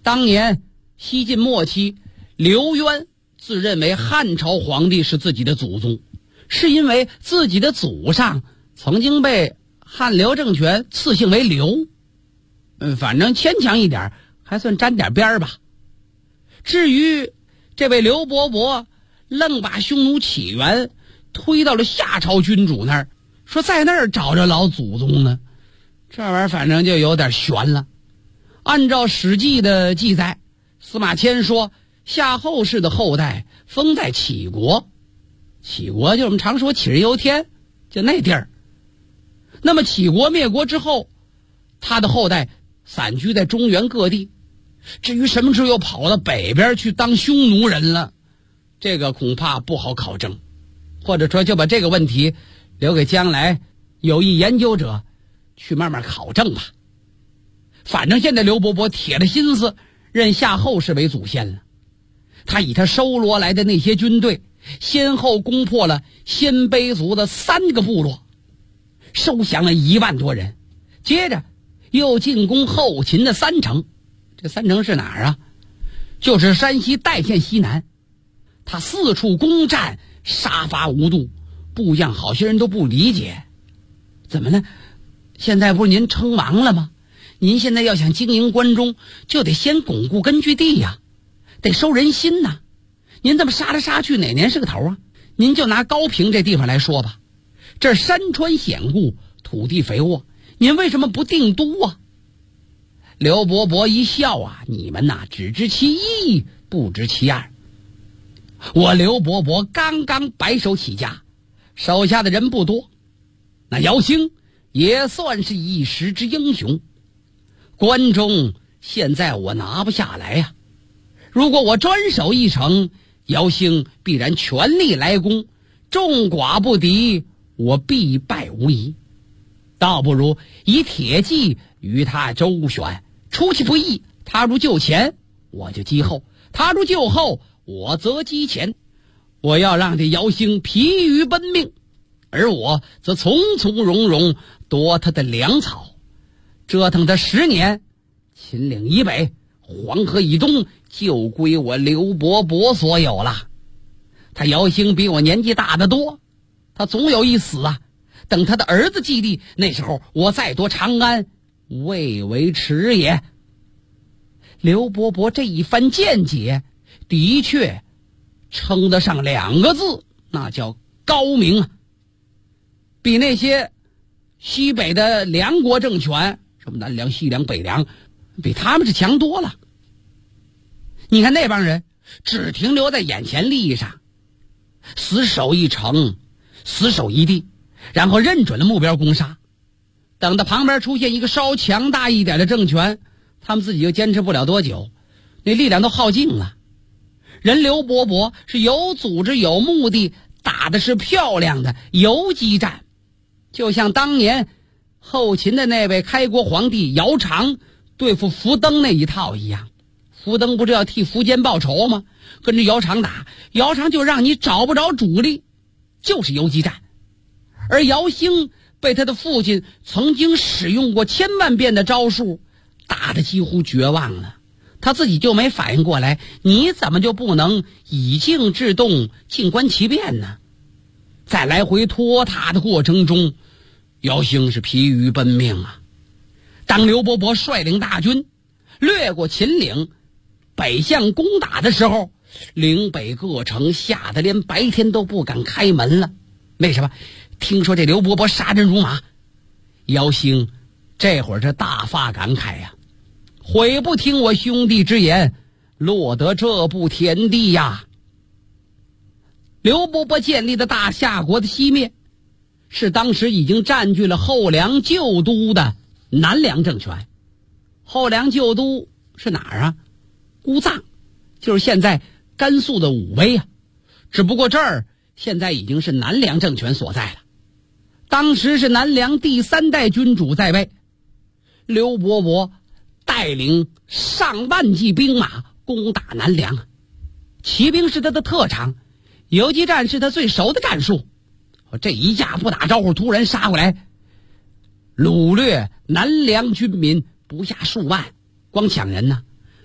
当年西晋末期，刘渊自认为汉朝皇帝是自己的祖宗，是因为自己的祖上曾经被汉刘政权赐姓为刘，反正牵强一点，还算沾点边吧。至于这位刘伯伯愣把匈奴起源推到了夏朝君主那儿，说在那儿找着老祖宗呢，这玩意儿反正就有点悬了。按照《史记》的记载，司马迁说夏后氏的后代封在杞国，杞国就我们常说杞人忧天，就那地儿。那么杞国灭国之后，他的后代散居在中原各地，至于什么时候又跑到北边去当匈奴人了，这个恐怕不好考证，或者说就把这个问题留给将来有意研究者去慢慢考证吧。反正现在刘伯伯铁了心思认夏后氏为祖先了，他以他收罗来的那些军队，先后攻破了鲜卑族的3个部落，收降了1万多人，接着又进攻后秦的3城。这3城是哪儿啊？就是山西代县西南。他四处攻占，杀伐无度，部将好些人都不理解，怎么呢？现在不是您称王了吗？您现在要想经营关中，就得先巩固根据地呀，得收人心呐。您这么杀来杀去，哪年是个头啊？您就拿高平这地方来说吧，这山川险固，土地肥沃，您为什么不定都啊？刘伯伯一笑啊，你们呐只知其一，不知其二。我刘伯伯刚刚白手起家，手下的人不多，那姚兴也算是一时之英雄。关中现在我拿不下来呀，如果我专守一城，姚兴必然全力来攻，众寡不敌，我必败无疑。倒不如以铁骑与他周旋，出其不意，他如救前，我就击后；他如救后，我则击前。我要让这姚兴疲于奔命，而我则从从容容夺他的粮草，折腾他10年，秦岭以北，黄河以东就归我刘伯伯所有了。他姚兴比我年纪大得多，他总有一死啊，等他的儿子继立，那时候我再夺长安，未为迟也。刘伯伯这一番见解的确称得上2个字，那叫高明啊，比那些西北的梁国政权，什么南梁、西梁、北梁，比他们是强多了。你看那帮人只停留在眼前利益上，死守一城，死守一地，然后认准了目标攻杀，等到旁边出现一个稍强大一点的政权，他们自己就坚持不了多久，那力量都耗尽了。人刘伯伯是有组织有目的，打的是漂亮的游击战，就像当年后秦的那位开国皇帝姚苌对付苻登那一套一样。苻登不是要替苻坚报仇吗？跟着姚苌打，姚苌就让你找不着主力，就是游击战。而姚兴被他的父亲曾经使用过1000万遍的招数打得几乎绝望了，他自己就没反应过来，你怎么就不能以静制动，静观其变呢？在来回拖沓的过程中，姚兴是疲于奔命啊。当刘伯伯率领大军掠过秦岭，北向攻打的时候，岭北各城吓得连白天都不敢开门了。为什么？听说这刘伯伯杀人如麻，姚兴这会儿这大发感慨呀，悔不听我兄弟之言，落得这步田地呀。刘伯伯建立的大夏国的西面，是当时已经占据了后梁旧都的南梁政权。后梁旧都是哪儿啊？乌藏，就是现在甘肃的武威啊。只不过这儿现在已经是南梁政权所在了。当时是南梁第3代君主在位，刘伯伯带领上万骑兵马攻打南梁，骑兵是他的特长，游击战是他最熟的战术。这一架不打招呼突然杀过来，掳掠南梁军民不下数万，光抢人呢，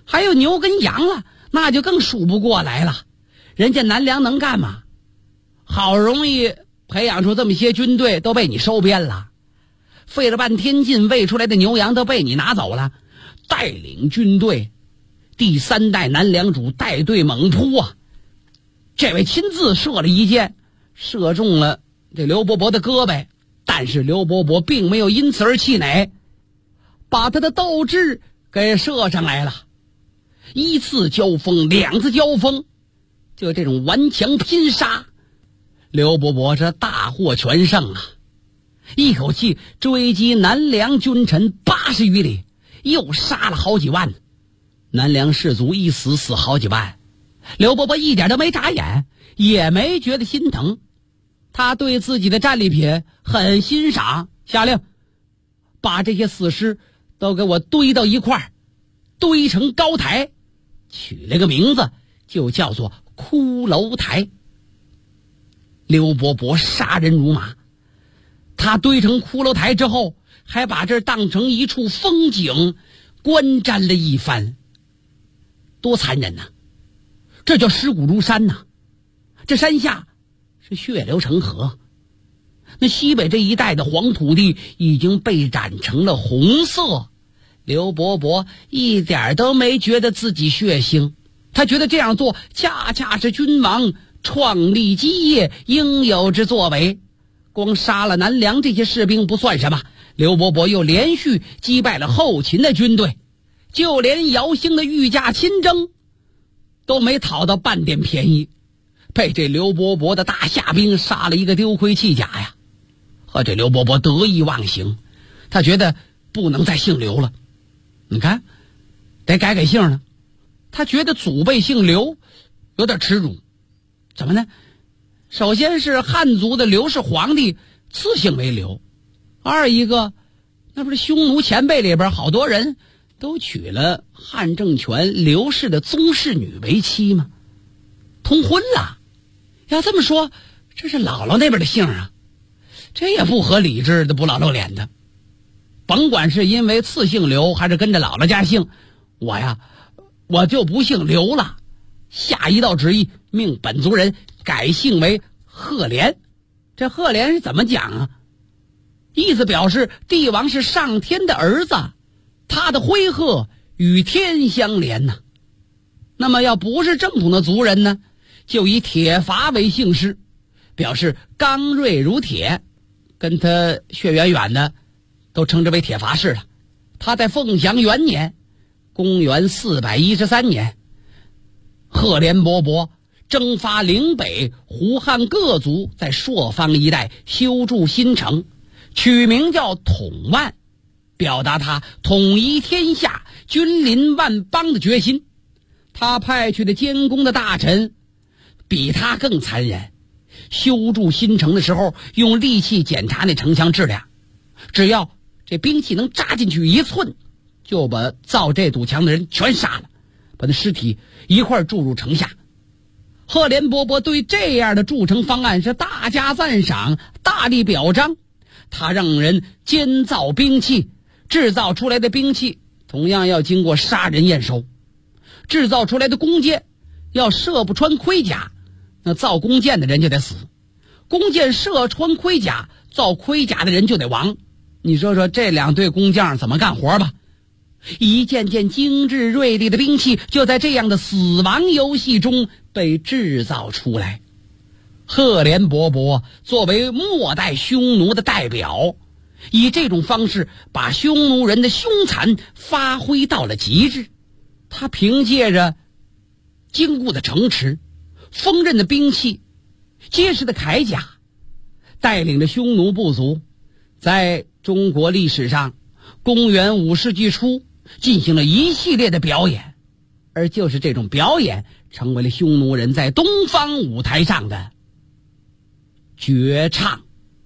还有牛跟羊了，那就更数不过来了。人家南梁能干嘛？好容易培养出这么些军队，都被你收编了，费了半天劲喂出来的牛羊都被你拿走了。带领军队，第3代南梁主带队猛扑啊！这位亲自射了一箭，射中了这刘伯伯的胳膊，但是刘伯伯并没有因此而气馁，把他的斗志给射上来了。1次交锋，2次交锋，就这种顽强拼杀，刘伯伯这大获全胜啊！一口气追击南梁君臣80余里，又杀了好几万，南梁士卒一死死好几万。刘伯伯一点都没眨眼，也没觉得心疼，他对自己的战利品很欣赏，下令把这些死尸都给我堆到一块儿，堆成高台，取了个名字，就叫做骷髅台。刘伯伯杀人如麻，他堆成骷髅台之后，还把这当成一处风景观瞻了一番，多残忍呐！这叫尸骨如山呐！这山下是血流成河，那西北这一带的黄土地已经被染成了红色。刘伯伯一点都没觉得自己血腥，他觉得这样做恰恰是君王创立基业应有之作为。光杀了南梁这些士兵不算什么，刘伯伯又连续击败了后秦的军队，就连姚兴的御驾亲征都没讨到半点便宜，被这刘伯伯的大夏兵杀了一个丢盔弃甲呀！和这刘伯伯得意忘形，他觉得不能再姓刘了，你看得改姓了。他觉得祖辈姓刘有点耻辱，怎么呢？首先是汉族的刘氏皇帝赐姓为刘，二一个那不是匈奴前辈里边好多人都娶了汉政权刘氏的宗室女为妻吗？通婚了。要这么说，这是姥姥那边的姓啊，这也不合理智的，不老露脸的。甭管是因为赐姓刘还是跟着姥姥家姓，我就不姓刘了。下一道旨意，命本族人改姓为赫连。这赫连是怎么讲啊？意思表示帝王是上天的儿子，他的徽鹤与天相连呐。那么要不是正统的族人呢，就以铁伐为姓氏，表示刚锐如铁，跟他血缘远的都称之为铁伐氏了。他在凤翔元年，公元413年，赫连勃勃征发岭北胡汉各族，在朔方一带修筑新城，取名叫统万，表达他统一天下君临万邦的决心。他派去的监工的大臣比他更残忍，修筑新城的时候用利器检查那城墙质量，只要这兵器能扎进去1寸，就把造这堵墙的人全杀了，把那尸体一块注入城下。赫连勃勃对这样的筑城方案是大加赞赏，大力表彰。他让人监造兵器，制造出来的兵器同样要经过杀人验收，制造出来的弓箭要射不穿盔甲，那造弓箭的人就得死；弓箭射穿盔甲，造盔甲的人就得亡。你说说这2队工匠怎么干活吧？一件件精致锐利的兵器就在这样的死亡游戏中被制造出来。赫连勃勃作为末代匈奴的代表，以这种方式把匈奴人的凶残发挥到了极致。他凭借着坚固的城池、锋刃的兵器、结实的铠甲，带领着匈奴部族在中国历史上公元5世纪初进行了一系列的表演，而就是这种表演成为了匈奴人在东方舞台上的绝唱。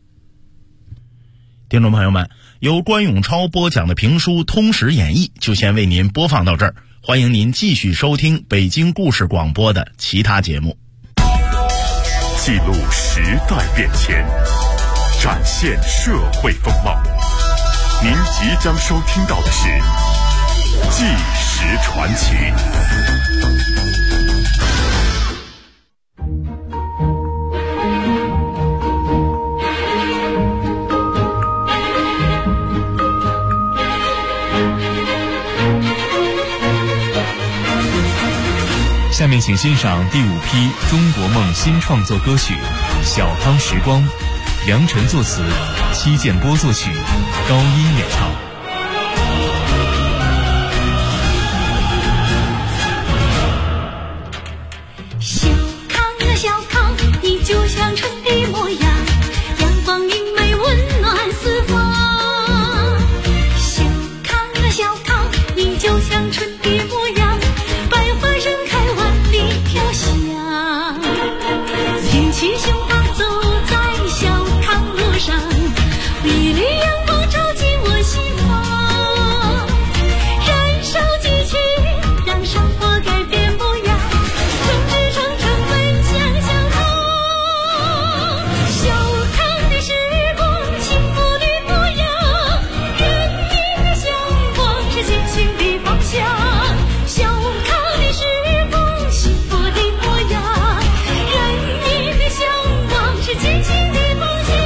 听众朋友们，由关永超播讲的评书《通史演义》就先为您播放到这儿，欢迎您继续收听北京故事广播的其他节目。 记录时代变迁，展现社会风貌。您即将收听到的是纪实实传奇。 下面请欣赏第5批中国梦新创作歌曲《小康时光》，梁晨作词，戚建波作曲，高音演唱。 小康啊小康，你就像春的模样，阳光明媚温暖四方。小康啊小康，你就像春的模样，百花盛开万里飘香。挺起胸膛走在小康路上，美丽阳光照进我心房，燃烧激情，让生活改变模样，众志成城奔向小康。小康的时光，幸福的模样，人民的向往是前行的方向。小康的时光，幸福的模样，人民的向往是前行的方向。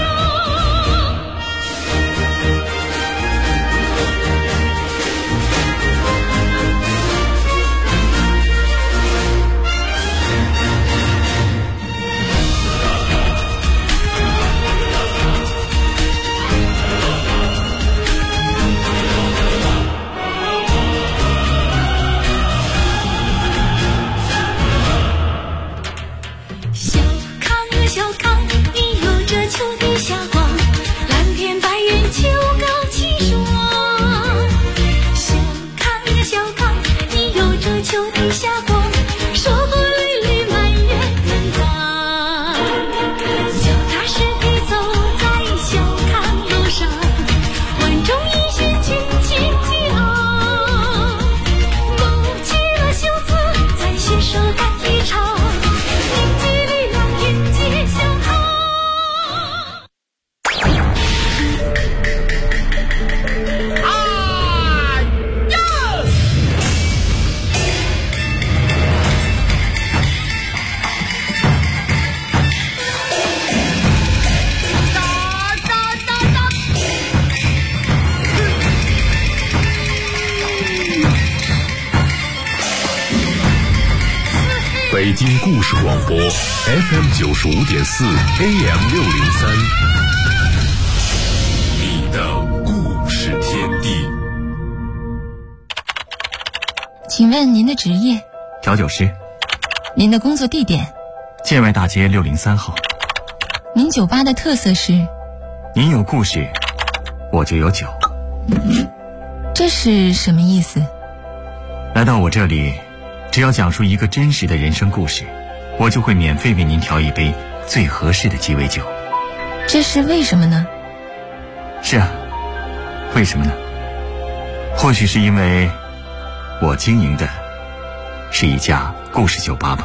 小康啊小康，你有着秋的霞光，蓝天白云秋高气爽。小康啊小康，你有着秋的霞光，收获累累满园芬芳。脚踏实地走在小康路上，万众一心群情激昂，勾起了袖子再携手干一场，凝聚力量迎接小康。 北京故事广播 FM95.4 AM603，你的故事天地。 请问您的职业？ 调酒师。 您的工作地点？ 建外大街603号。 您酒吧的特色是？ 您有故事，我就有酒。 这是什么意思？ 来到我这里，只要讲述一个真实的人生故事，我就会免费为您调一杯最合适的鸡尾酒。 这是为什么呢？ 是啊，为什么呢？或许是因为我经营的是一家故事酒吧吧。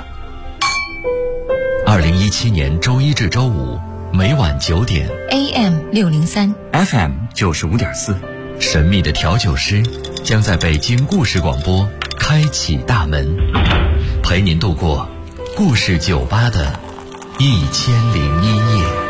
2017年周一至周五每晚9点 AM603 FM95.4， 神秘的调酒师将在北京故事广播开启大门，陪您度过故事酒吧的1001夜。